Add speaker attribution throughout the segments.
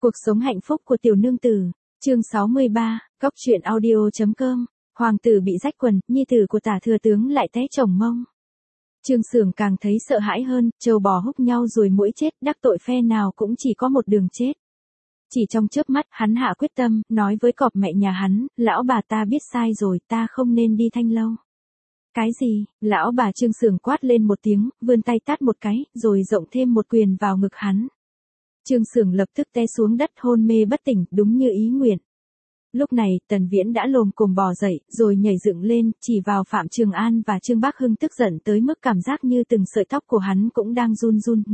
Speaker 1: Cuộc sống hạnh phúc của tiểu nương tử, chương 63, Cóc truyện audio.com, hoàng tử bị rách quần, nhi tử của Tả thừa tướng lại té chồng mông. Trương Sưởng càng thấy sợ hãi hơn, trâu bò húc nhau rồi mũi chết, đắc tội phe nào cũng chỉ có một đường chết. Chỉ trong chớp mắt, hắn hạ quyết tâm, nói với cọp mẹ nhà hắn, lão bà ta biết sai rồi, ta không nên đi Thanh Lâu. Cái gì? Lão bà Trương Sưởng quát lên một tiếng, vươn tay tát một cái, rồi rộng thêm một quyền vào ngực hắn. Trương Sưởng lập tức té xuống đất hôn mê bất tỉnh, đúng như ý nguyện. Lúc này, Tần Viễn đã lồm cồm bò dậy, rồi nhảy dựng lên, chỉ vào Phạm Trường An và Trương Bác Hưng tức giận tới mức cảm giác như từng sợi tóc của hắn cũng đang run run.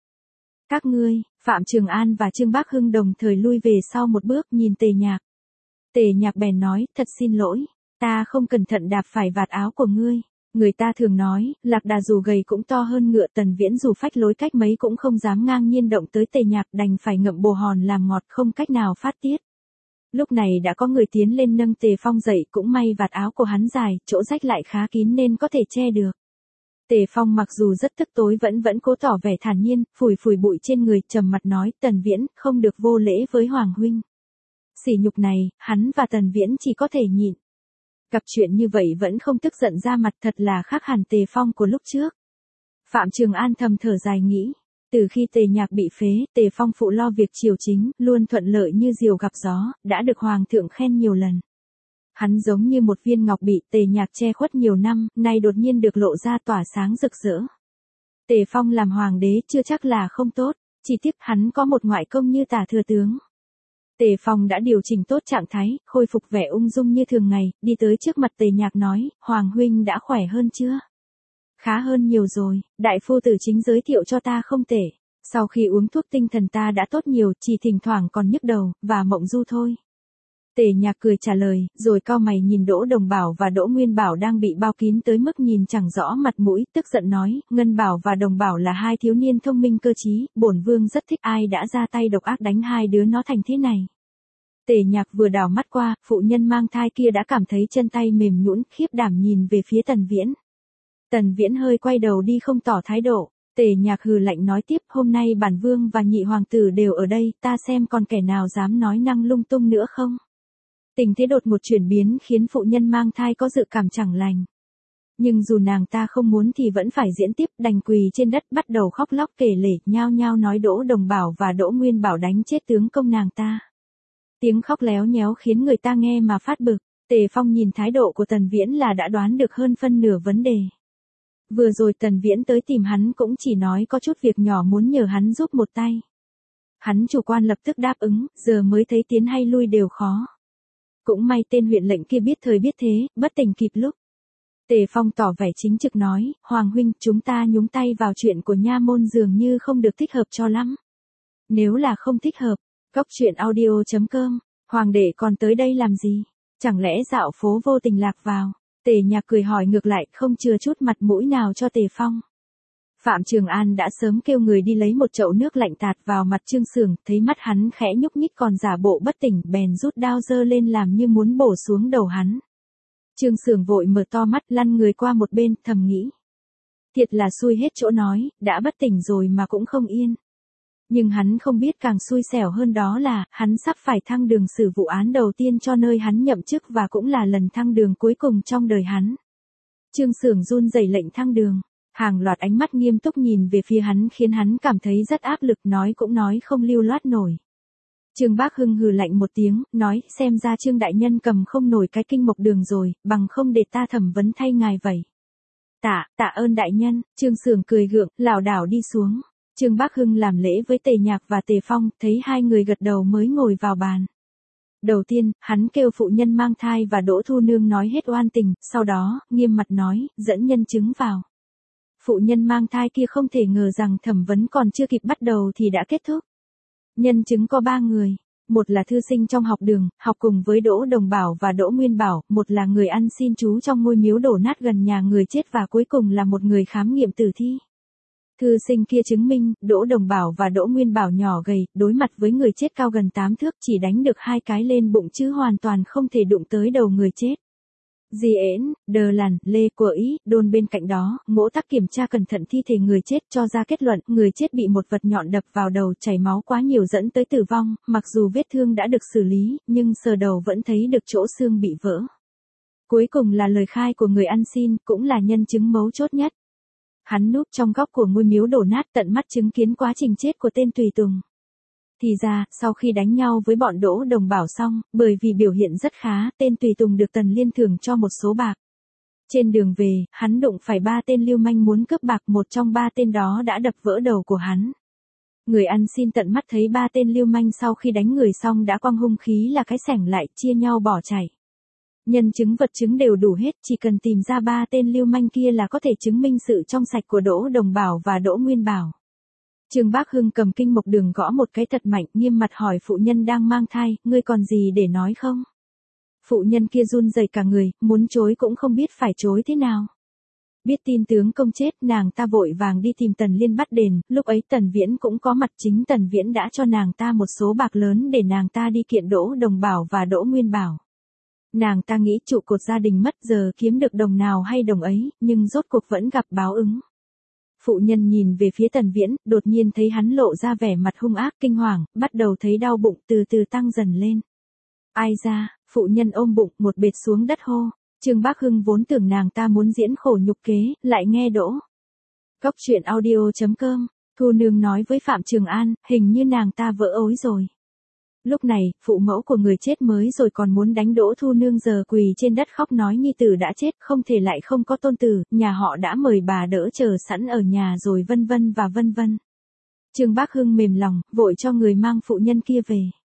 Speaker 1: Các ngươi, Phạm Trường An và Trương Bác Hưng đồng thời lui về sau một bước nhìn Tề Nhạc. Tề Nhạc bèn nói, thật xin lỗi, ta không cẩn thận đạp phải vạt áo của ngươi. Người ta thường nói, lạc đà dù gầy cũng to hơn ngựa. Tần Viễn dù phách lối cách mấy cũng không dám ngang nhiên động tới Tề Nhạc, đành phải ngậm bồ hòn làm ngọt, không cách nào phát tiết. Lúc này đã có người tiến lên nâng Tề Phong dậy, cũng may vạt áo của hắn dài, chỗ rách lại khá kín nên có thể che được. Tề Phong mặc dù rất tức tối vẫn cố tỏ vẻ thản nhiên, phủi bụi trên người, trầm mặt nói, Tần Viễn, không được vô lễ với Hoàng huynh. Sỉ nhục này, hắn và Tần Viễn chỉ có thể nhịn. Gặp chuyện như vậy vẫn không tức giận ra mặt, thật là khác hẳn Tề Phong của lúc trước. Phạm Trường An thầm thở dài nghĩ, từ khi Tề Nhạc bị phế, Tề Phong phụ lo việc triều chính, luôn thuận lợi như diều gặp gió, đã được Hoàng thượng khen nhiều lần. Hắn giống như một viên ngọc bị Tề Nhạc che khuất nhiều năm, nay đột nhiên được lộ ra tỏa sáng rực rỡ. Tề Phong làm hoàng đế chưa chắc là không tốt, chỉ tiếc hắn có một ngoại công như Tả thừa tướng. Tề Phong đã điều chỉnh tốt trạng thái, khôi phục vẻ ung dung như thường ngày, đi tới trước mặt Tề Nhạc nói, Hoàng huynh đã khỏe hơn chưa? Khá hơn nhiều rồi, đại phu tử chính giới thiệu cho ta không tệ. Sau khi uống thuốc tinh thần ta đã tốt nhiều, chỉ thỉnh thoảng còn nhức đầu, và mộng du thôi. Tề Nhạc cười trả lời, rồi cau mày nhìn Đỗ Đồng Bảo và Đỗ Nguyên Bảo đang bị bao kín tới mức nhìn chẳng rõ mặt mũi, tức giận nói, Ngân Bảo và Đồng Bảo là hai thiếu niên thông minh cơ trí, bổn vương rất thích, ai đã ra tay độc ác đánh hai đứa nó thành thế này. Tề Nhạc vừa đảo mắt qua, phụ nhân mang thai kia đã cảm thấy chân tay mềm nhũn, khiếp đảm nhìn về phía Tần Viễn. Tần Viễn hơi quay đầu đi không tỏ thái độ. Tề Nhạc hừ lạnh nói tiếp, hôm nay bản vương và nhị hoàng tử đều ở đây, ta xem còn kẻ nào dám nói năng lung tung nữa không. Tình thế đột một chuyển biến khiến phụ nhân mang thai có dự cảm chẳng lành. Nhưng dù nàng ta không muốn thì vẫn phải diễn tiếp, đành quỳ trên đất bắt đầu khóc lóc kể lể, nhao nhao nói Đỗ Đồng Bảo và Đỗ Nguyên Bảo đánh chết tướng công nàng ta. Tiếng khóc léo nhéo khiến người ta nghe mà phát bực. Tề Phong nhìn thái độ của Tần Viễn là đã đoán được hơn phân nửa vấn đề. Vừa rồi Tần Viễn tới tìm hắn cũng chỉ nói có chút việc nhỏ muốn nhờ hắn giúp một tay. Hắn chủ quan lập tức đáp ứng, giờ mới thấy tiến hay lui đều khó. Cũng may tên huyện lệnh kia biết thời biết thế, bất tỉnh kịp lúc. Tề Phong tỏ vẻ chính trực nói, Hoàng huynh, chúng ta nhúng tay vào chuyện của nha môn dường như không được thích hợp cho lắm. Nếu là không thích hợp, Cóc truyện audio.com, Hoàng đệ còn tới đây làm gì? Chẳng lẽ dạo phố vô tình lạc vào? Tề Nhạc cười hỏi ngược lại, không chừa chút mặt mũi nào cho Tề Phong. Phạm Trường An đã sớm kêu người đi lấy một chậu nước lạnh tạt vào mặt Trương Sưởng, thấy mắt hắn khẽ nhúc nhích còn giả bộ bất tỉnh, bèn rút đao giơ lên làm như muốn bổ xuống đầu hắn. Trương Sưởng vội mở to mắt, lăn người qua một bên, thầm nghĩ. Thiệt là xui hết chỗ nói, đã bất tỉnh rồi mà cũng không yên. Nhưng hắn không biết càng xui xẻo hơn đó là, hắn sắp phải thăng đường xử vụ án đầu tiên cho nơi hắn nhậm chức và cũng là lần thăng đường cuối cùng trong đời hắn. Trương Sưởng run rẩy lệnh thăng đường. Hàng loạt ánh mắt nghiêm túc nhìn về phía hắn khiến hắn cảm thấy rất áp lực, nói cũng nói không lưu loát nổi. Trương Bác Hưng hừ lạnh một tiếng, nói, xem ra Trương đại nhân cầm không nổi cái kinh mộc đường rồi, bằng không để ta thẩm vấn thay ngài vậy. Tạ ơn đại nhân. Trương Sưởng cười gượng, lảo đảo đi xuống. Trương Bác Hưng làm lễ với Tề Nhạc và Tề Phong, thấy hai người gật đầu mới ngồi vào bàn. Đầu tiên, hắn kêu phụ nhân mang thai và Đỗ Thu Nương nói hết oan tình, sau đó, nghiêm mặt nói, dẫn nhân chứng vào. Phụ nhân mang thai kia không thể ngờ rằng thẩm vấn còn chưa kịp bắt đầu thì đã kết thúc. Nhân chứng có 3 người, một là thư sinh trong học đường, học cùng với Đỗ Đồng Bảo và Đỗ Nguyên Bảo, một là người ăn xin trú trong ngôi miếu đổ nát gần nhà người chết và cuối cùng là một người khám nghiệm tử thi. Thư sinh kia chứng minh, Đỗ Đồng Bảo và Đỗ Nguyên Bảo nhỏ gầy, đối mặt với người chết cao gần 8 thước chỉ đánh được 2 cái lên bụng chứ hoàn toàn không thể đụng tới đầu người chết. Diễn, Đờ Làn, Lê của Ý, Đôn bên cạnh đó, Ngỗ Tắc kiểm tra cẩn thận thi thể người chết cho ra kết luận, người chết bị một vật nhọn đập vào đầu chảy máu quá nhiều dẫn tới tử vong, mặc dù vết thương đã được xử lý, nhưng sờ đầu vẫn thấy được chỗ xương bị vỡ. Cuối cùng là lời khai của người ăn xin, cũng là nhân chứng mấu chốt nhất. Hắn núp trong góc của ngôi miếu đổ nát tận mắt chứng kiến quá trình chết của tên tùy tùng. Thì ra, sau khi đánh nhau với bọn Đỗ Đồng Bảo xong, bởi vì biểu hiện rất khá, tên tùy tùng được Tần Liên thưởng cho một số bạc. Trên đường về, hắn đụng phải 3 tên lưu manh muốn cướp bạc, một trong 3 tên đó đã đập vỡ đầu của hắn. Người ăn xin tận mắt thấy 3 tên lưu manh sau khi đánh người xong đã quăng hung khí là cái xẻng lại, chia nhau bỏ chạy. Nhân chứng vật chứng đều đủ hết, chỉ cần tìm ra 3 tên lưu manh kia là có thể chứng minh sự trong sạch của Đỗ Đồng Bảo và Đỗ Nguyên Bảo. Trương Bác Hưng cầm kinh mộc đường gõ một cái thật mạnh, nghiêm mặt hỏi phụ nhân đang mang thai, ngươi còn gì để nói không? Phụ nhân kia run rẩy cả người, muốn chối cũng không biết phải chối thế nào. Biết tin tướng công chết, nàng ta vội vàng đi tìm Tần Liên bắt đền, lúc ấy Tần Viễn cũng có mặt, chính Tần Viễn đã cho nàng ta một số bạc lớn để nàng ta đi kiện Đỗ Đồng Bảo và Đỗ Nguyên Bảo. Nàng ta nghĩ trụ cột gia đình mất giờ kiếm được đồng nào hay đồng ấy, nhưng rốt cuộc vẫn gặp báo ứng. Phụ nhân nhìn về phía Tần Viễn, đột nhiên thấy hắn lộ ra vẻ mặt hung ác kinh hoàng, bắt đầu thấy đau bụng từ từ tăng dần lên. Ai ra, phụ nhân ôm bụng một bệt xuống đất hô. Trương Bác Hưng vốn tưởng nàng ta muốn diễn khổ nhục kế, lại nghe Đỗ. Cóc truyện audio.com, Thu Nương nói với Phạm Trường An, hình như nàng ta vỡ ối rồi. Lúc này, phụ mẫu của người chết mới rồi còn muốn đánh Đỗ Thu Nương giờ quỳ trên đất khóc nói nhi tử đã chết, không thể lại không có tôn tử, nhà họ đã mời bà đỡ chờ sẵn ở nhà rồi vân vân và vân vân. Trương Bác Hưng mềm lòng, vội cho người mang phụ nhân kia về.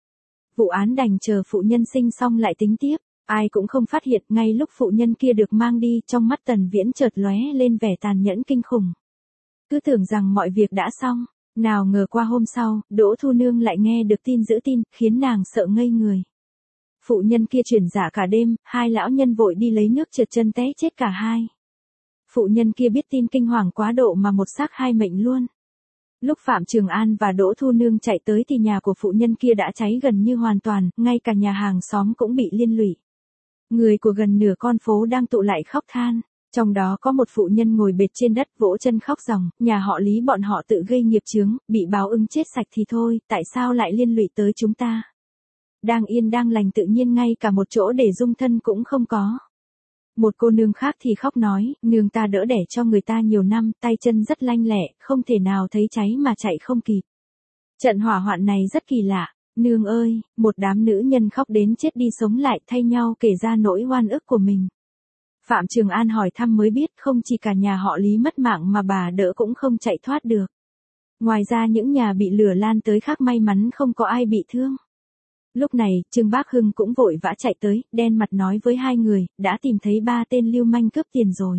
Speaker 1: Vụ án đành chờ phụ nhân sinh xong lại tính tiếp, ai cũng không phát hiện, ngay lúc phụ nhân kia được mang đi, trong mắt Tần Viễn chợt lóe lên vẻ tàn nhẫn kinh khủng. Cứ tưởng rằng mọi việc đã xong. Nào ngờ qua hôm sau, Đỗ Thu Nương lại nghe được tin giữ tin, khiến nàng sợ ngây người. Phụ nhân kia chuyển dạ cả đêm, 2 lão nhân vội đi lấy nước trượt chân té chết cả hai. Phụ nhân kia biết tin kinh hoàng quá độ mà một xác 2 mệnh luôn. Lúc Phạm Trường An và Đỗ Thu Nương chạy tới thì nhà của phụ nhân kia đã cháy gần như hoàn toàn, ngay cả nhà hàng xóm cũng bị liên lụy. Người của gần nửa con phố đang tụ lại khóc than. Trong đó có một phụ nhân ngồi bệt trên đất vỗ chân khóc ròng, nhà họ Lý bọn họ tự gây nghiệp chướng, bị báo ứng chết sạch thì thôi, tại sao lại liên lụy tới chúng ta? Đang yên đang lành tự nhiên ngay cả một chỗ để dung thân cũng không có. Một cô nương khác thì khóc nói, nương ta đỡ đẻ cho người ta nhiều năm, tay chân rất lanh lẹ, không thể nào thấy cháy mà chạy không kịp. Trận hỏa hoạn này rất kỳ lạ, nương ơi, một đám nữ nhân khóc đến chết đi sống lại thay nhau kể ra nỗi oan ức của mình. Phạm Trường An hỏi thăm mới biết không chỉ cả nhà họ Lý mất mạng mà bà đỡ cũng không chạy thoát được. Ngoài ra những nhà bị lửa lan tới khác may mắn không có ai bị thương. Lúc này, Trương Bác Hưng cũng vội vã chạy tới, đen mặt nói với 2 người, đã tìm thấy 3 tên lưu manh cướp tiền rồi.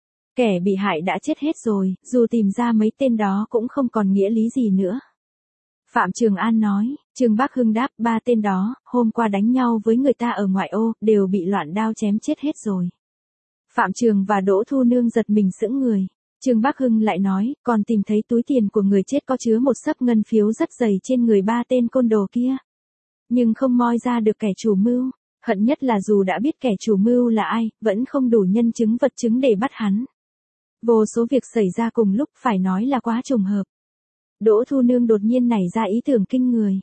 Speaker 1: Kẻ bị hại đã chết hết rồi, dù tìm ra mấy tên đó cũng không còn nghĩa lý gì nữa. Phạm Trường An nói, Trương Bác Hưng đáp 3 tên đó, hôm qua đánh nhau với người ta ở ngoại ô, đều bị loạn đao chém chết hết rồi. Phạm Trường và Đỗ Thu Nương giật mình sững người. Trương Bác Hưng lại nói, còn tìm thấy túi tiền của người chết có chứa một xấp ngân phiếu rất dày trên người 3 tên côn đồ kia. Nhưng không moi ra được kẻ chủ mưu. Hận nhất là dù đã biết kẻ chủ mưu là ai, vẫn không đủ nhân chứng vật chứng để bắt hắn. Vô số việc xảy ra cùng lúc phải nói là quá trùng hợp. Đỗ Thu Nương đột nhiên nảy ra ý tưởng kinh người.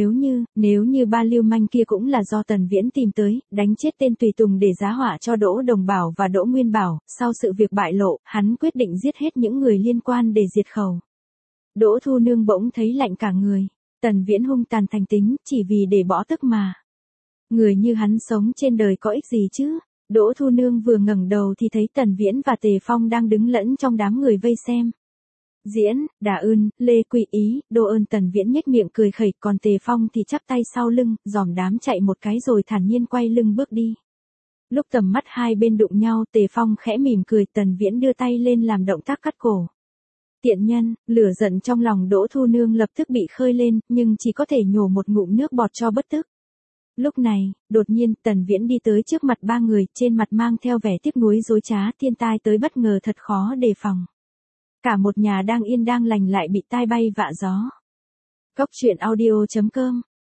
Speaker 1: Nếu như 3 lưu manh kia cũng là do Tần Viễn tìm tới, đánh chết tên tùy tùng để giá họa cho Đỗ Đồng Bảo và Đỗ Nguyên Bảo, sau sự việc bại lộ, hắn quyết định giết hết những người liên quan để diệt khẩu. Đỗ Thu Nương bỗng thấy lạnh cả người. Tần Viễn hung tàn thành tính, chỉ vì để bỏ tức mà. Người như hắn sống trên đời có ích gì chứ? Đỗ Thu Nương vừa ngẩng đầu thì thấy Tần Viễn và Tề Phong đang đứng lẫn trong đám người vây xem. Diễn, Đà Ưn, Lê Quy Ý, Đô Ơn. Tần Viễn nhếch miệng cười khẩy, còn Tề Phong thì chắp tay sau lưng, dòm đám chạy một cái rồi thản nhiên quay lưng bước đi. Lúc tầm mắt hai bên đụng nhau, Tề Phong khẽ mỉm cười, Tần Viễn đưa tay lên làm động tác cắt cổ. Tiện nhân, lửa giận trong lòng Đỗ Thu Nương lập tức bị khơi lên, nhưng chỉ có thể nhổ một ngụm nước bọt cho bất tức. Lúc này, đột nhiên, Tần Viễn đi tới trước mặt 3 người, trên mặt mang theo vẻ tiếc nuối dối trá, thiên tai tới bất ngờ thật khó đề phòng. Cả một nhà đang yên đang lành lại bị tai bay vạ gió. Cóc truyện audio.com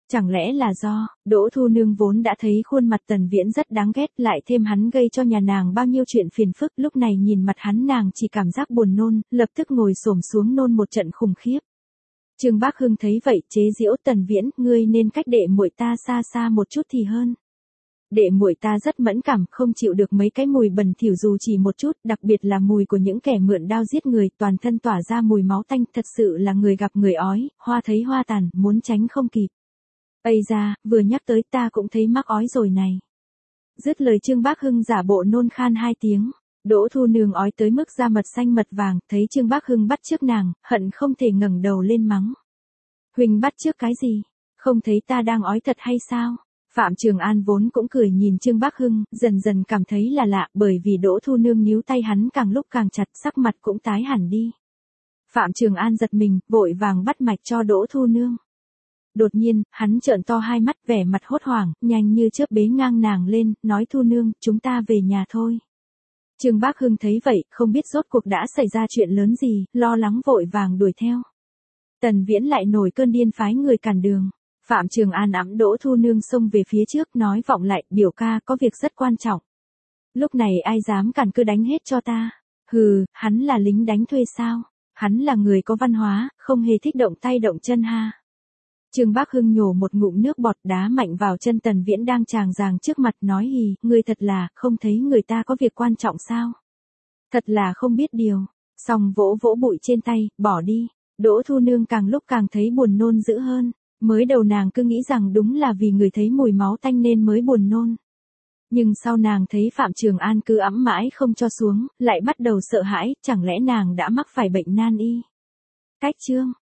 Speaker 1: Chẳng lẽ là do, Đỗ Thu Nương vốn đã thấy khuôn mặt Tần Viễn rất đáng ghét, lại thêm hắn gây cho nhà nàng bao nhiêu chuyện phiền phức, lúc này nhìn mặt hắn nàng chỉ cảm giác buồn nôn, lập tức ngồi xổm xuống nôn một trận khủng khiếp. Trương Bác Hưng thấy vậy, chế giễu Tần Viễn, ngươi nên cách đệ muội ta xa xa một chút thì hơn. Đệ muội ta rất mẫn cảm, không chịu được mấy cái mùi bẩn thỉu dù chỉ một chút, đặc biệt là mùi của những kẻ mượn đao giết người, toàn thân tỏa ra mùi máu tanh, thật sự là người gặp người ói, hoa thấy hoa tàn, muốn tránh không kịp. Ây da, vừa nhắc tới ta cũng thấy mắc ói rồi này. Dứt lời Trương Bác Hưng giả bộ nôn khan 2 tiếng. Đỗ Thu Nương ói tới mức da mật xanh mật vàng, thấy Trương Bác Hưng bắt chước nàng, hận không thể ngẩng đầu lên mắng. Huỳnh bắt chước cái gì? Không thấy ta đang ói thật hay sao? Phạm Trường An vốn cũng cười nhìn Trương Bác Hưng, dần dần cảm thấy là lạ, bởi vì Đỗ Thu Nương níu tay hắn càng lúc càng chặt, sắc mặt cũng tái hẳn đi. Phạm Trường An giật mình, vội vàng bắt mạch cho Đỗ Thu Nương. Đột nhiên, hắn trợn to hai mắt, vẻ mặt hốt hoảng, nhanh như chớp bế ngang nàng lên, nói Thu Nương, chúng ta về nhà thôi. Trương Bác Hưng thấy vậy, không biết rốt cuộc đã xảy ra chuyện lớn gì, lo lắng vội vàng đuổi theo. Tần Viễn lại nổi cơn điên phái người cản đường. Phạm Trường An ẵm Đỗ Thu Nương xông về phía trước, nói vọng lại, biểu ca có việc rất quan trọng. Lúc này ai dám cản, cứ đánh hết cho ta. Hừ, hắn là lính đánh thuê sao? Hắn là người có văn hóa, không hề thích động tay động chân ha. Trương Bác Hưng nhổ một ngụm nước bọt, đá mạnh vào chân Tần Viễn đang tràng giàng trước mặt, nói hì, ngươi thật là, không thấy người ta có việc quan trọng sao? Thật là không biết điều. Xong vỗ vỗ bụi trên tay, bỏ đi. Đỗ Thu Nương càng lúc càng thấy buồn nôn dữ hơn. Mới đầu nàng cứ nghĩ rằng đúng là vì người thấy mùi máu tanh nên mới buồn nôn. Nhưng sau nàng thấy Phạm Trường An cứ ẵm mãi không cho xuống, lại bắt đầu sợ hãi, chẳng lẽ nàng đã mắc phải bệnh nan y. Cách chương